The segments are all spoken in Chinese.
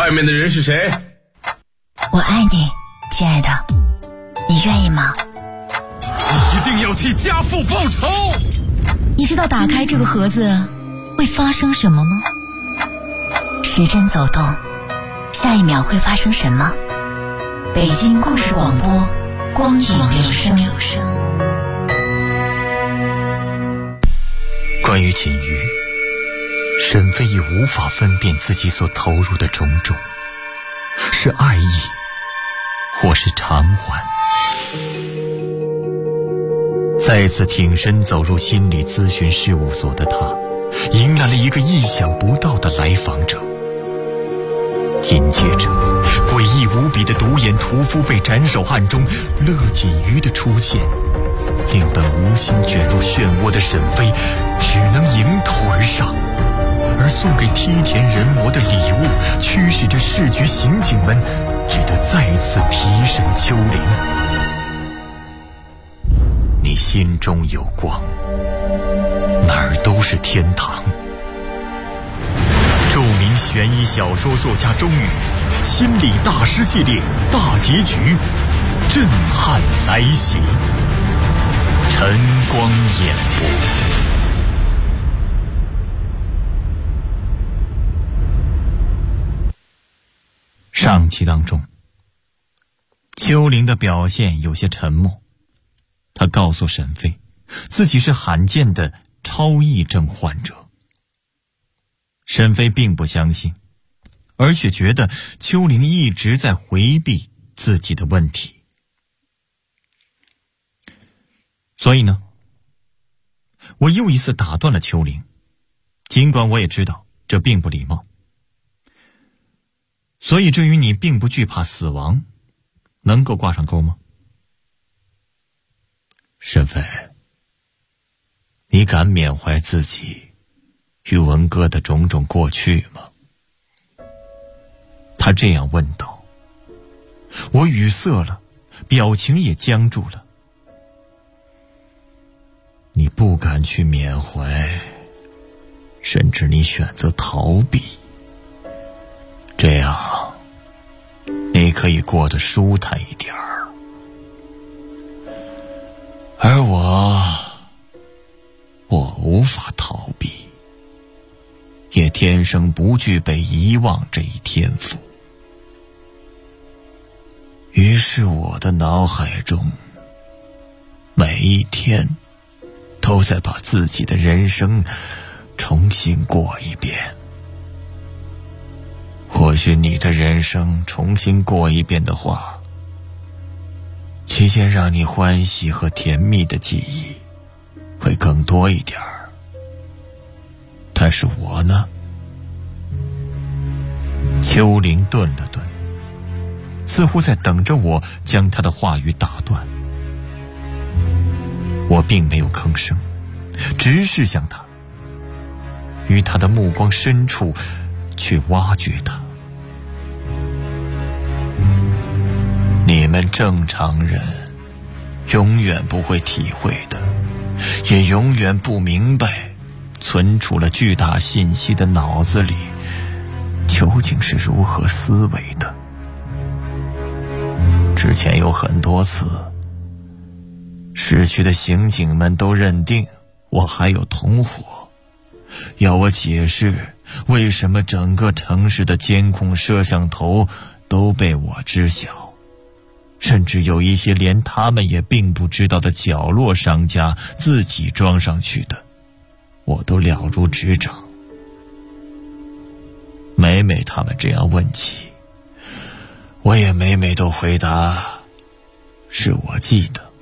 外面的人是谁？ 我爱你，亲爱的，你愿意吗？ 你一定要替家父报仇！ 你知道打开这个盒子会发生什么吗？时针走动，下一秒会发生什么？北京故事广播，光影留声。 关于锦瑜，沈飞已无法分辨自己所投入的种种，是爱意，或是偿还。再次挺身走入心理咨询事务所的他，迎来了一个意想不到的来访者。紧接着，诡异无比的独眼屠夫被斩首案中乐锦瑜的出现，令本无心卷入漩涡的沈飞只能迎头而上，而送给梯田人魔的礼物驱使着市局刑警们只得再次提审秋玲。你心中有光，哪儿都是天堂。著名悬疑小说作家钟宇心理大师系列大结局震撼来袭，晨光演播。上期当中，秋玲的表现有些沉默，她告诉沈飞自己是罕见的超忆症患者。沈飞并不相信，而且觉得秋玲一直在回避自己的问题。所以呢，我又一次打断了秋玲，尽管我也知道这并不礼貌。所以这与你并不惧怕死亡能够挂上钩吗？沈飞，你敢缅怀自己与文哥的种种过去吗？他这样问道。我语塞了，表情也僵住了。你不敢去缅怀，甚至你选择逃避，这样你可以过得舒坦一点儿。而我无法逃避，也天生不具备遗忘这一天赋。于是我的脑海中每一天都在把自己的人生重新过一遍。或许你的人生重新过一遍的话，期间让你欢喜和甜蜜的记忆会更多一点儿。但是我呢？秋玲顿了顿，似乎在等着我将她的话语打断。我并没有吭声，直视向她，于她的目光深处去挖掘她。你们正常人永远不会体会的，也永远不明白，存储了巨大信息的脑子里究竟是如何思维的。之前有很多次，市区的刑警们都认定我还有同伙，要我解释为什么整个城市的监控摄像头都被我知晓，甚至有一些连他们也并不知道的角落商家自己装上去的，我都了如指掌。每每他们这样问起，我也每每都回答是我记得。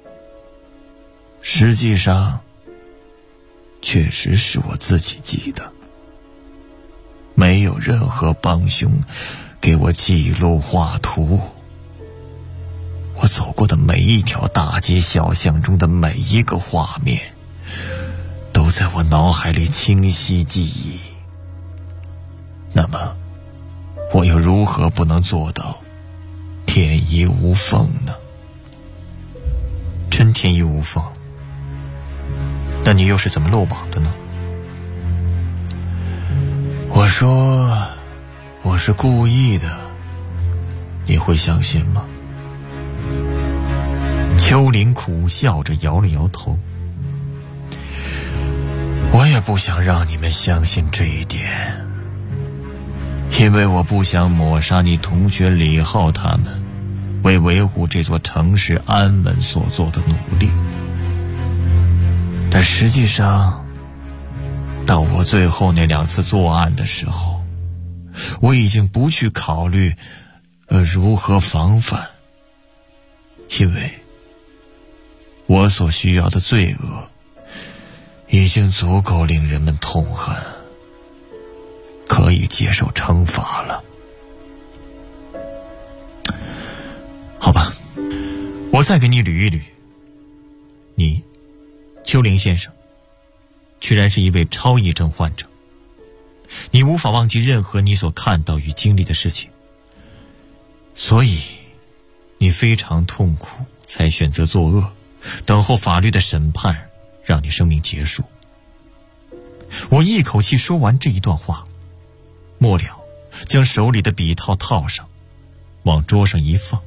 实际上确实是我自己记得，没有任何帮凶给我记录画图。我走过的每一条大街小巷中的每一个画面都在我脑海里清晰记忆。那么我又如何不能做到天衣无缝呢？真天衣无缝？那你又是怎么漏网的呢？我说我是故意的，你会相信吗？秋玲苦笑着摇了摇头。我也不想让你们相信这一点，因为我不想抹杀你同学李浩他们为维护这座城市安稳所做的努力。但实际上，到我最后那2次作案的时候，我已经不去考虑如何防范，因为我所需要的罪恶已经足够令人们痛恨，可以接受惩罚了。好吧，我再给你捋一捋。你，秋玲先生，居然是一位超忆症患者。你无法忘记任何你所看到与经历的事情，所以你非常痛苦，才选择作恶，等候法律的审判，让你生命结束。我一口气说完这一段话，末了将手里的笔套套上，往桌上一放。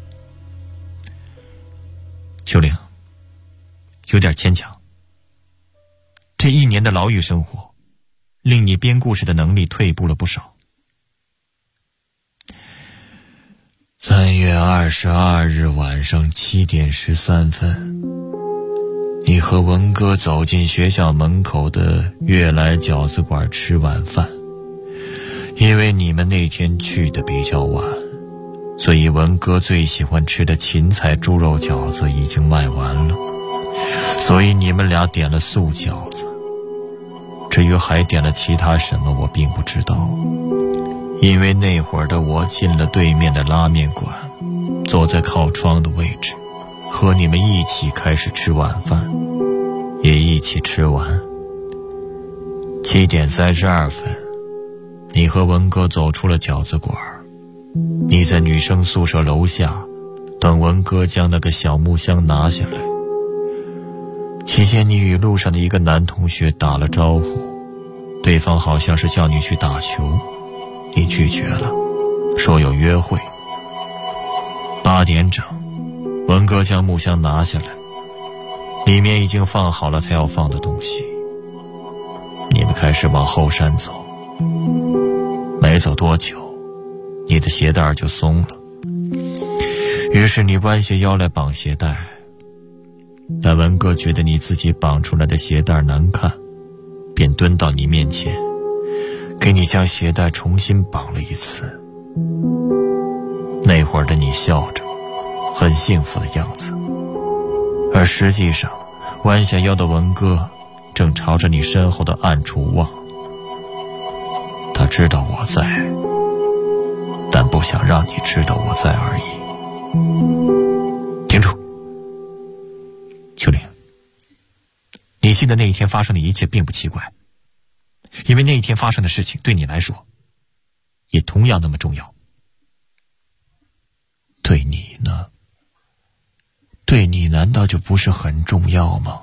秋玲，有点牵强。这1年的牢狱生活，令你编故事的能力退步了不少。3月22日晚上7点13分，你和文哥走进学校门口的悦来饺子馆吃晚饭。因为你们那天去的比较晚，所以文哥最喜欢吃的芹菜猪肉饺子已经卖完了，所以你们俩点了素饺子。至于还点了其他什么，我并不知道，因为那会儿的我进了对面的拉面馆，坐在靠窗的位置，和你们一起开始吃晚饭，也一起吃完。7点32分，你和文哥走出了饺子馆，你在女生宿舍楼下等文哥将那个小木箱拿下来。期间你与路上的一个男同学打了招呼，对方好像是叫你去打球，你拒绝了，说有约会。8点整，文哥将木箱拿下来，里面已经放好了他要放的东西。你们开始往后山走，没走多久，你的鞋带就松了，于是你弯下腰来绑鞋带，但文哥觉得你自己绑出来的鞋带难看，便蹲到你面前，给你将鞋带重新绑了一次。那会儿的你笑着，很幸福的样子，而实际上弯下腰的文哥正朝着你身后的暗处望。他知道我在，但不想让你知道我在而已。停住，秋玲，你记得那一天发生的一切并不奇怪，因为那一天发生的事情对你来说也同样那么重要。对你呢？对你难道就不是很重要吗？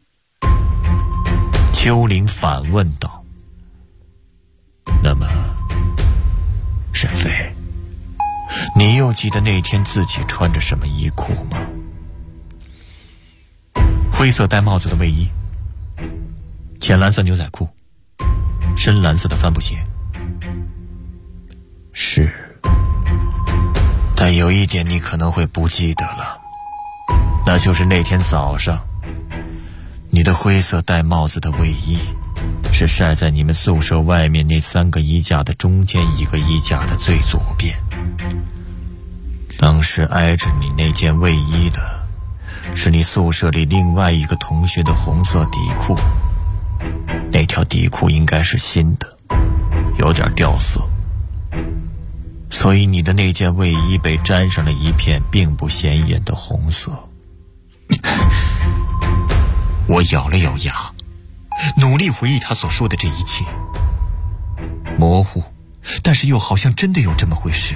秋玲反问道。那么沈飞，你又记得那天自己穿着什么衣裤吗？灰色戴帽子的卫衣，浅蓝色牛仔裤，深蓝色的帆布鞋。是，但有一点你可能会不记得了，那就是那天早上，你的灰色戴帽子的卫衣是晒在你们宿舍外面那3个衣架的中间一个衣架的最左边。当时挨着你那件卫衣的是你宿舍里另外一个同学的红色底裤，那条底裤应该是新的，有点掉色，所以你的那件卫衣被沾上了一片并不显眼的红色。我咬了咬牙，努力回忆他所说的这一切，模糊，但是又好像真的有这么回事。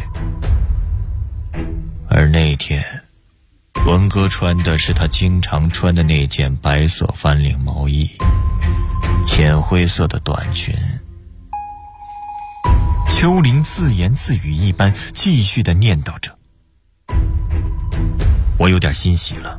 而那天文哥穿的是他经常穿的那件白色翻领毛衣，浅灰色的短裙。 秋玲自言自语一般继续地念叨着。我有点欣喜了。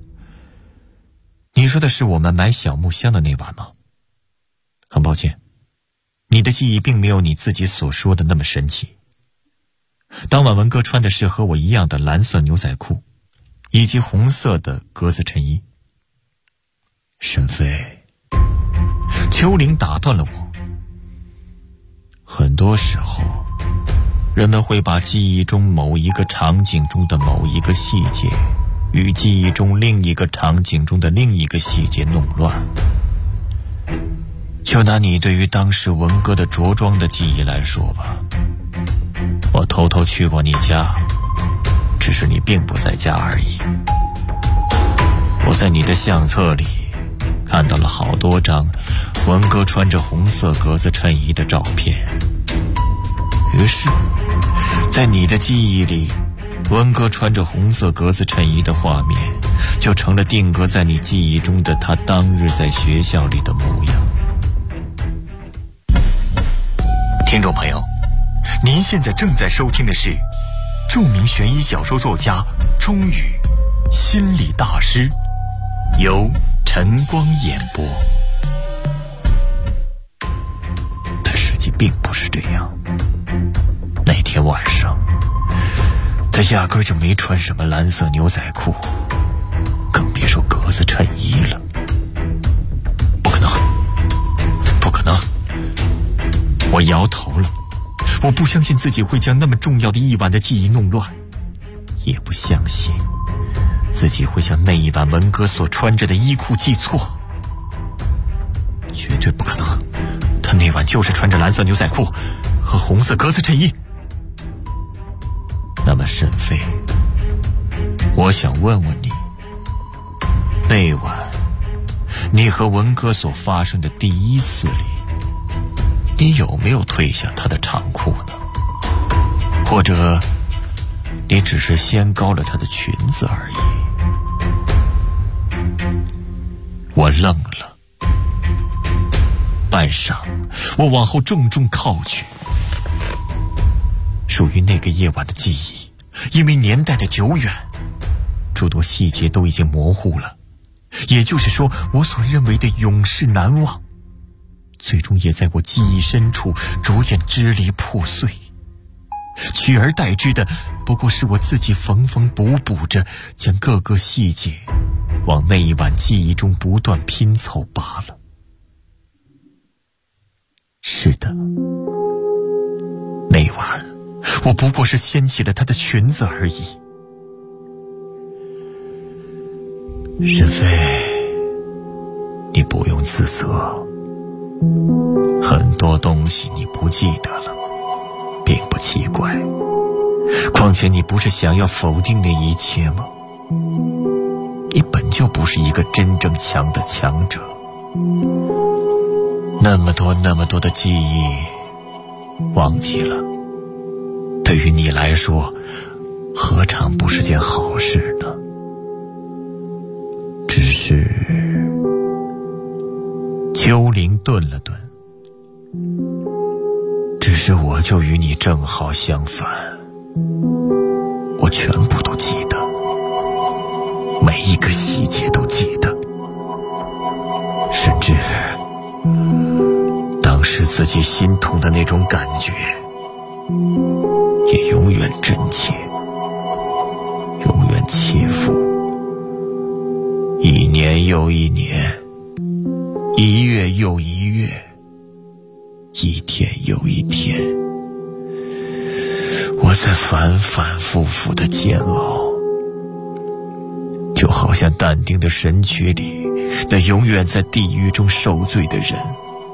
你说的是我们买小木箱的那晚吗？很抱歉，你的记忆并没有你自己所说的那么神奇。当晚文哥穿的是和我一样的蓝色牛仔裤，以及红色的格子衬衣。沈飞，秋玲打断了我。很多时候，人们会把记忆中某一个场景中的某一个细节与记忆中另一个场景中的另一个细节弄乱。就拿你对于当时文哥的着装的记忆来说吧，我偷偷去过你家，只是你并不在家而已。我在你的相册里看到了好多张文哥穿着红色格子衬衣的照片，于是在你的记忆里，文哥穿着红色格子衬衣的画面就成了定格在你记忆中的他当日在学校里的模样。听众朋友，您现在正在收听的是著名悬疑小说作家钟宇心理大师，由晨光演播。但实际并不是这样。那天晚上，他压根就没穿什么蓝色牛仔裤，更别说格子衬衣了。不可能，不可能！我摇头了。我不相信自己会将那么重要的一晚的记忆弄乱，也不相信自己会将那一晚文哥所穿着的衣裤记错。绝对不可能，他那晚就是穿着蓝色牛仔裤和红色格子衬衣。那么沈飞，我想问问你，那晚你和文哥所发生的第一次里，你有没有褪下他的长裤呢？或者你只是掀高了他的裙子而已？我愣了，半晌我往后重重靠去。属于那个夜晚的记忆，因为年代的久远，诸多细节都已经模糊了。也就是说，我所认为的永世难忘，最终也在我记忆深处逐渐支离破碎，取而代之的不过是我自己缝缝补补着将各个细节往那一晚记忆中不断拼凑罢了。是的，那晚我不过是掀起了她的裙子而已。沈飞，你不用自责，很多东西你不记得了，并不奇怪。况且你不是想要否定那一切吗？你本就不是一个真正强的强者。那么多的记忆忘记了，对于你来说何尝不是件好事呢？只是秋玲顿了顿，只是我就与你正好相反，我全部都记得，每一个细节都记得，甚至当时自己心痛的那种感觉也永远真切，永远切肤。一年又一年，一月又一月，一天又一天，我在反反复复的煎熬，就好像但丁的神曲里那永远在地狱中受罪的人。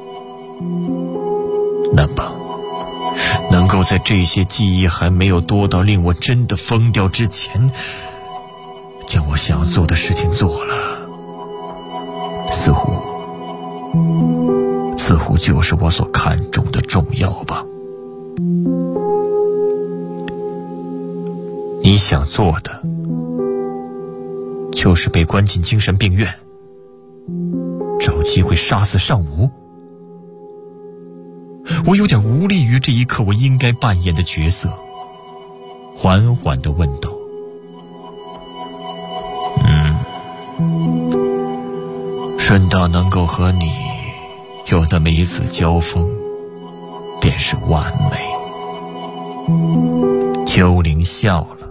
那么能够在这些记忆还没有多到令我真的疯掉之前，将我想要做的事情做了，似乎就是我所看重的重要吧。你想做的就是被关进精神病院，找机会杀死尚武。 我有点无力于这一刻我应该扮演的角色，缓缓地问道：顺道能够和你有那么一次交锋，便是完美。秋玲笑了，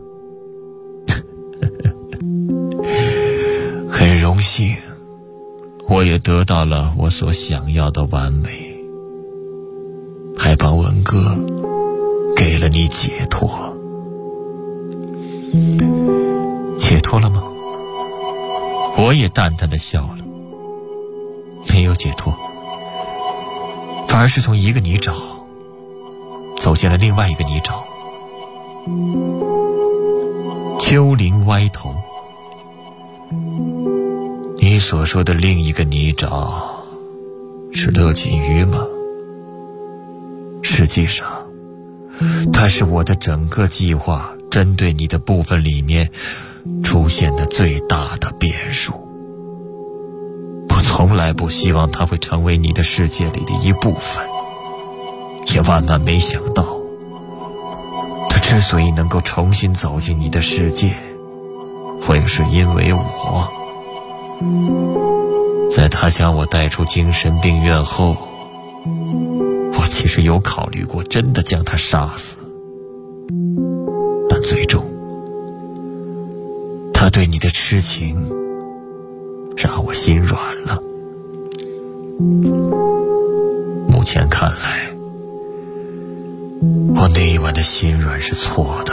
很荣幸，我也得到了我所想要的完美，还帮文哥给了你解脱。解脱了吗？我也淡淡的笑了，没有解脱，反而是从一个泥沼走进了另外一个泥沼。秋玲歪头，你所说的另一个泥沼是乐锦鱼吗？实际上它是我的整个计划针对你的部分里面出现的最大的变数。我从来不希望它会成为你的世界里的一部分，也万万没想到它之所以能够重新走进你的世界，会是因为我。在他将我带出精神病院后，我其实有考虑过真的将他杀死，但最终他对你的痴情让我心软了。目前看来，我那一晚的心软是错的。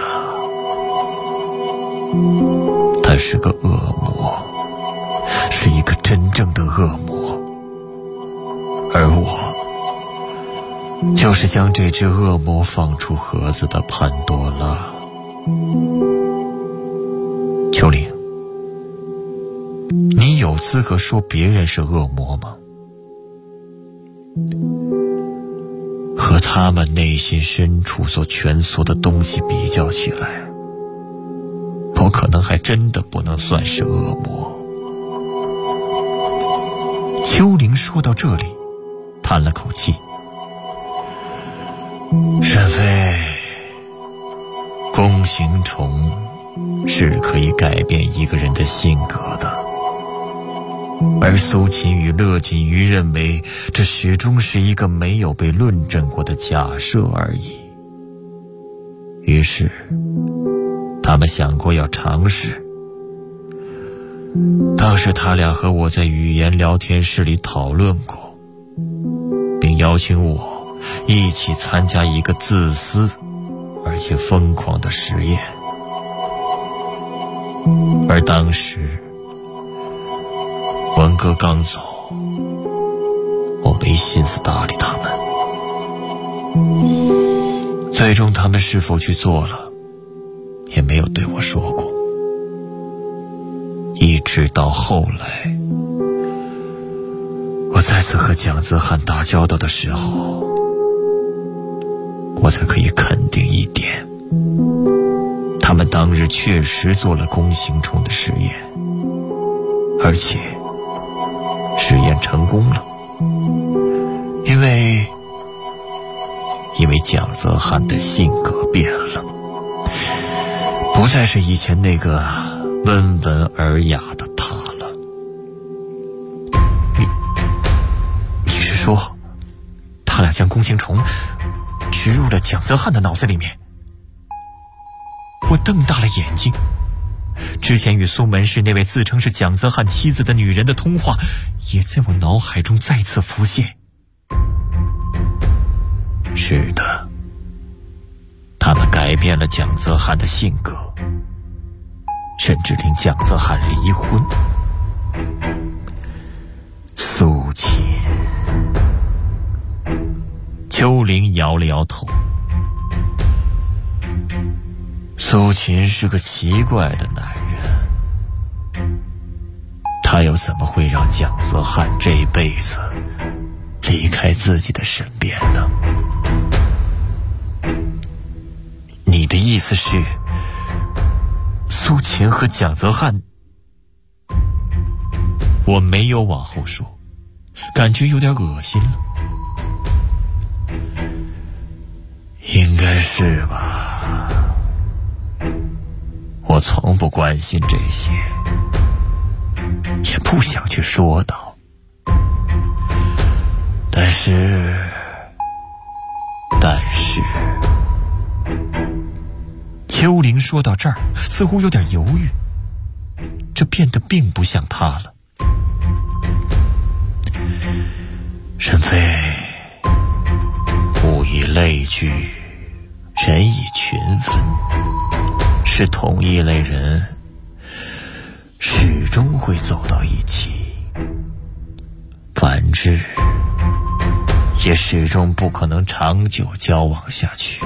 他是个恶魔，是一个真正的恶魔，而我就是将这只恶魔放出盒子的潘多拉。秋玲，你有资格说别人是恶魔吗？和他们内心深处所蜷缩的东西比较起来，我可能还真的不能算是恶魔。秋玲说到这里叹了口气，沈飞，弓形虫是可以改变一个人的性格的，而苏秦与乐锦鱼认为这始终是一个没有被论证过的假设而已。于是他们想过要尝试。当时他俩和我在语言聊天室里讨论过，并邀请我一起参加一个自私而且疯狂的实验。而当时文哥刚走，我没心思搭理他们。最终他们是否去做了，也没有对我说过。一直到后来，我再次和蒋泽汉打交道的时候，我才可以肯定一点，他们当日确实做了弓形虫的实验，而且实验成功了。因为蒋泽汉的性格变了，不再是以前那个温文尔雅的他了。你是说他俩将弓形虫植入了蒋泽汉的脑子里面？我瞪大了眼睛，之前与苏门市那位自称是蒋泽汉妻子的女人的通话也在我脑海中再次浮现。是的，他们改变了蒋泽汉的性格，甚至令蒋泽汉离婚。苏秦，秋玲摇了摇头。苏秦是个奇怪的男人，他又怎么会让蒋泽汉这辈子离开自己的身边呢？你的意思是苏秦和蒋泽汉？我没有往后说，感觉有点恶心了。 应该是吧。我从不关心这些，也不想去说道。但是，秋玲说到这儿，似乎有点犹豫，这变得并不像她了。沈飞，物以类聚，人以群分，是同一类人始终会走到一起，反之也始终不可能长久交往下去。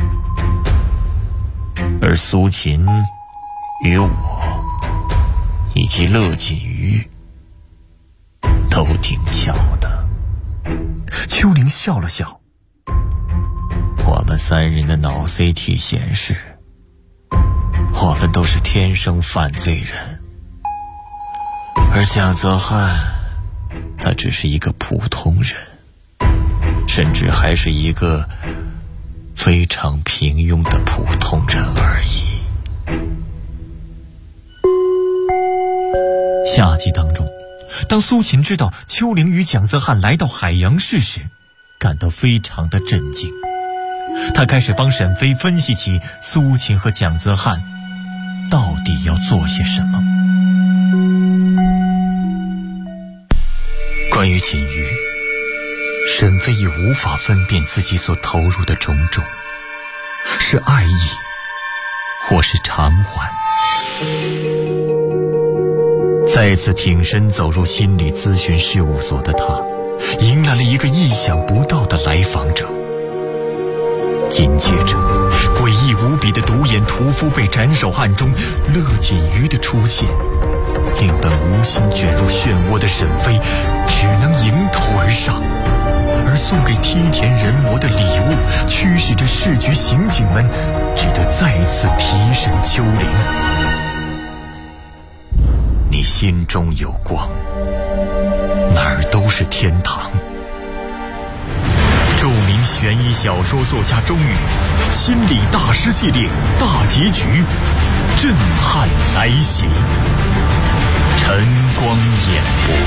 而苏秦与我以及乐锦瑜都挺巧的。秋玲笑了笑，我们三人的脑 CT 显示，我们都是天生犯罪人，而蒋泽汉他只是一个普通人，甚至还是一个非常平庸的普通人而已。下集当中，当苏秦知道秋玲与蒋泽汉来到海洋市时，感到非常的震惊。他开始帮沈飞分析起苏秦和蒋泽汉到底要做些什么。关于锦瑜，沈飞已无法分辨自己所投入的种种，是爱意或是偿还。再次挺身走入心理咨询事务所的他，迎来了一个意想不到的来访者。紧接着，诡异无比的独眼屠夫被斩首案中乐锦瑜的出现，令本无心卷入漩涡的沈飞只能迎头而上，而送给梯田人魔的礼物驱使着市局刑警们只得再次提审秋玲。你心中有光，哪儿都是天堂。著名悬疑小说作家钟宇心理大师系列大结局震撼来袭，晨光演播。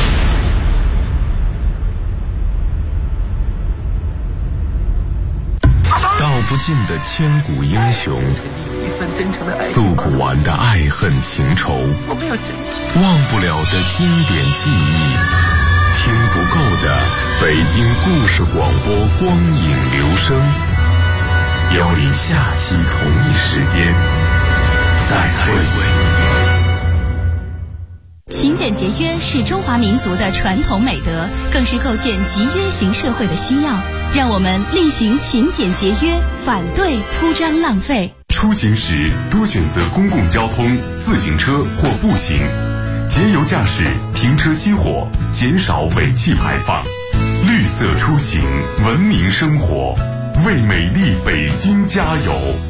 道不尽的千古英雄，诉不完的爱恨情仇，忘不了的经典记忆，听不够的北京故事广播光影留声。邀您下期同一时间再会。 勤俭节约是中华民族的传统美德，更是构建集约型社会的需要。让我们厉行勤俭节约，反对铺张浪费。 出行时多选择公共交通、自行车或步行，节油驾驶，停车熄火，减少尾气排放。绿色出行，文明生活，为美丽北京加油！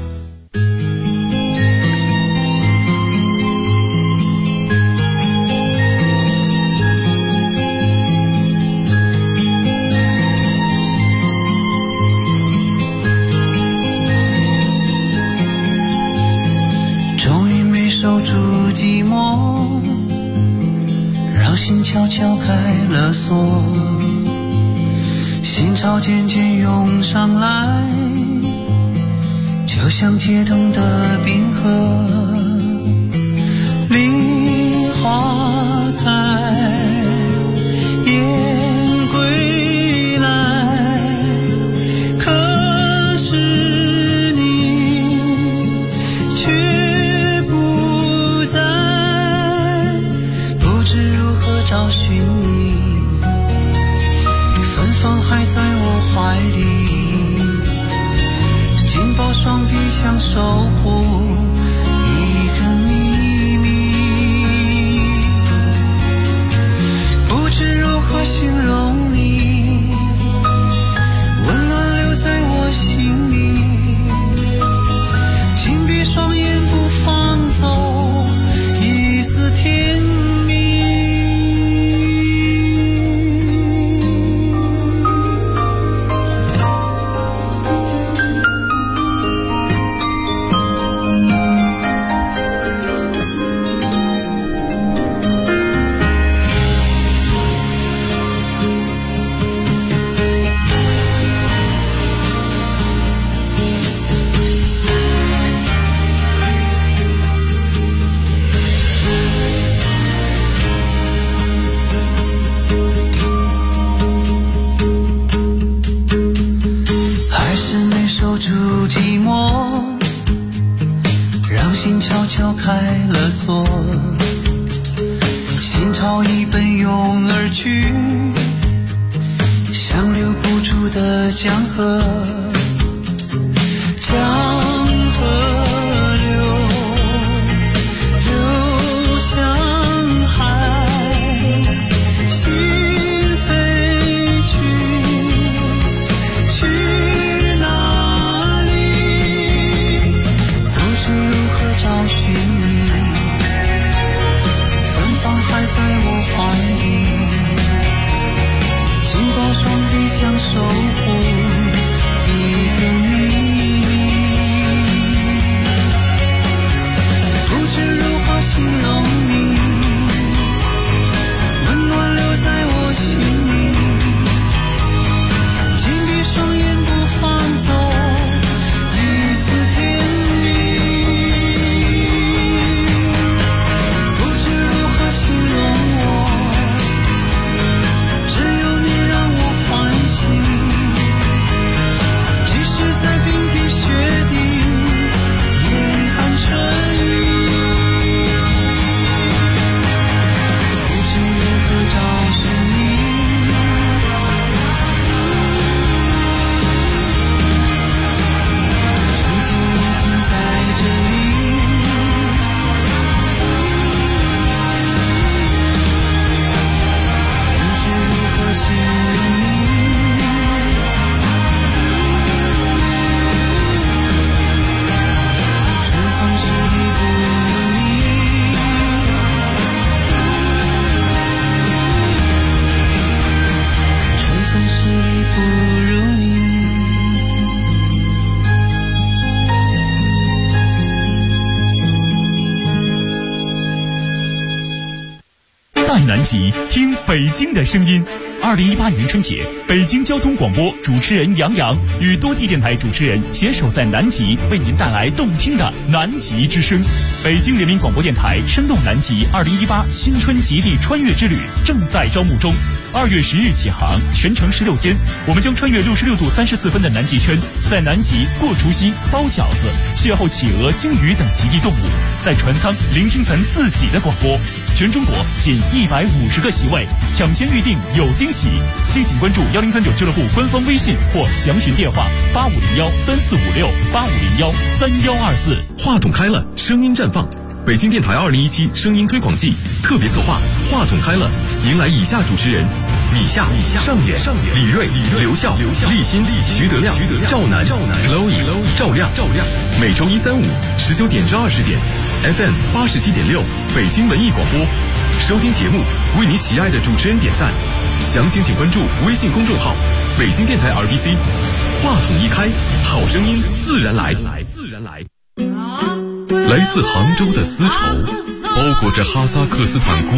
守住寂寞，让心悄悄开了锁，心潮渐渐涌上来，就像街灯的冰河。梨花开，燕归来，可是你却找寻你，芬芳还在我怀里，紧抱双臂想守护， 开了锁，心潮已奔涌而去，像留不住的江河，江河流向海，心飞去哪里？不知如何找寻你，芬芳还在我怀里，紧抱双臂相守护一个秘密，不知如何形容你，温暖留在我心里，紧闭双眼不放走一丝甜蜜，不知如何形容我，只有你让我欢喜，即使在冰天雪地严寒春雨，不知如何找寻你，春风已经在这里，不知如何形容你，春风十里不如你，春风十里不如你。 在南极听北京的声音。2018年春节，北京交通广播主持人杨洋与多地电台主持人携手在南极，为您带来动听的南极之声。北京人民广播电台生动南极2018新春极地穿越之旅正在招募中，2月10日起航，全程16天，我们将穿越66度34分的南极圈，在南极过除夕、包饺子，邂逅企鹅、鲸鱼等极地动物，在船舱聆听咱自己的广播。全中国仅150个席位，抢先预定有惊喜。敬请关注1039俱乐部官方微信或详询电话8501345685013124。 话筒开了，声音绽放。北京电台2017声音推广季特别策划，话筒开了，迎来以下主持人：米夏、上演、李锐、刘笑、立新、徐德亮、赵楠、Chloe、赵亮。每周1、3、519点至20点 ，FM 87.6北京文艺广播。收听节目，为你喜爱的主持人点赞。详情请关注微信公众号“北京电台 RBC”。话筒一开，好声音自然来。来自杭州的丝绸，包裹着哈萨克斯坦